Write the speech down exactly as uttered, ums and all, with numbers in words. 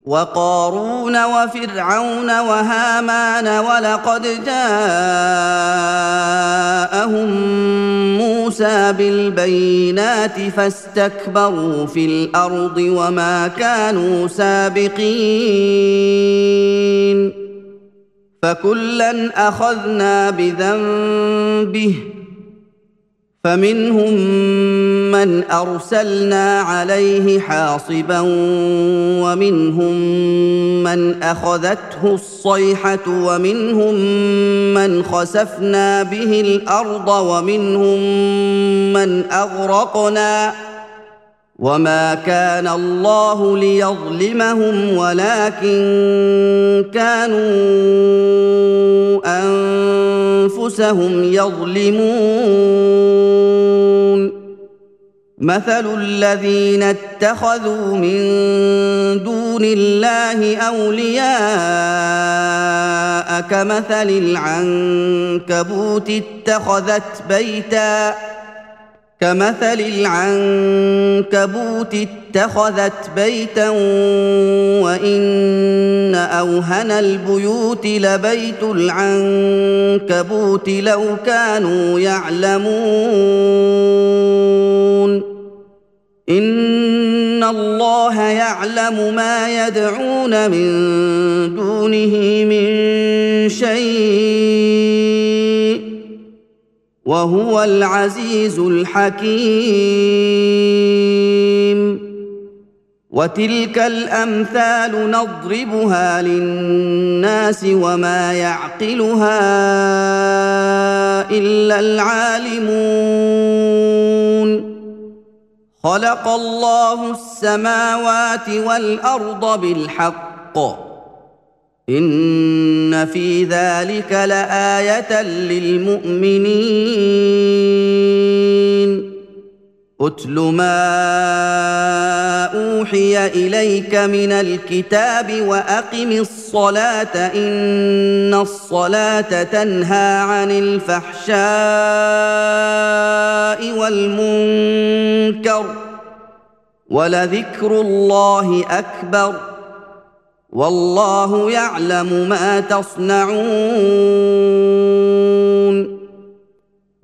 وقارون وفرعون وهامان ولقد جاءهم موسى بالبينات فاستكبروا في الأرض وما كانوا سابقين فكلا أخذنا بذنبه فمنهم من أرسلنا عليه حاصبا ومنهم من أخذته الصيحة ومنهم من خسفنا به الأرض ومنهم من أغرقنا وما كان الله ليظلمهم ولكن كانوا أنفسهم يظلمون مثل الذين اتخذوا من دون الله أولياء كمثل العنكبوت اتخذت بيتاً كمثل العنكبوت اتخذت بيتا وإن أوهن البيوت لبيت العنكبوت لو كانوا يعلمون إن الله يعلم ما يدعون من دونه من شيء وهو العزيز الحكيم وتلك الأمثال نضربها للناس وما يعقلها إلا العالمون خلق الله السماوات والأرض بالحق إن في ذلك لآية للمؤمنين أتل ما أوحي إليك من الكتاب وأقم الصلاة إن الصلاة تنهى عن الفحشاء والمنكر ولذكر الله أكبر والله يعلم ما تصنعون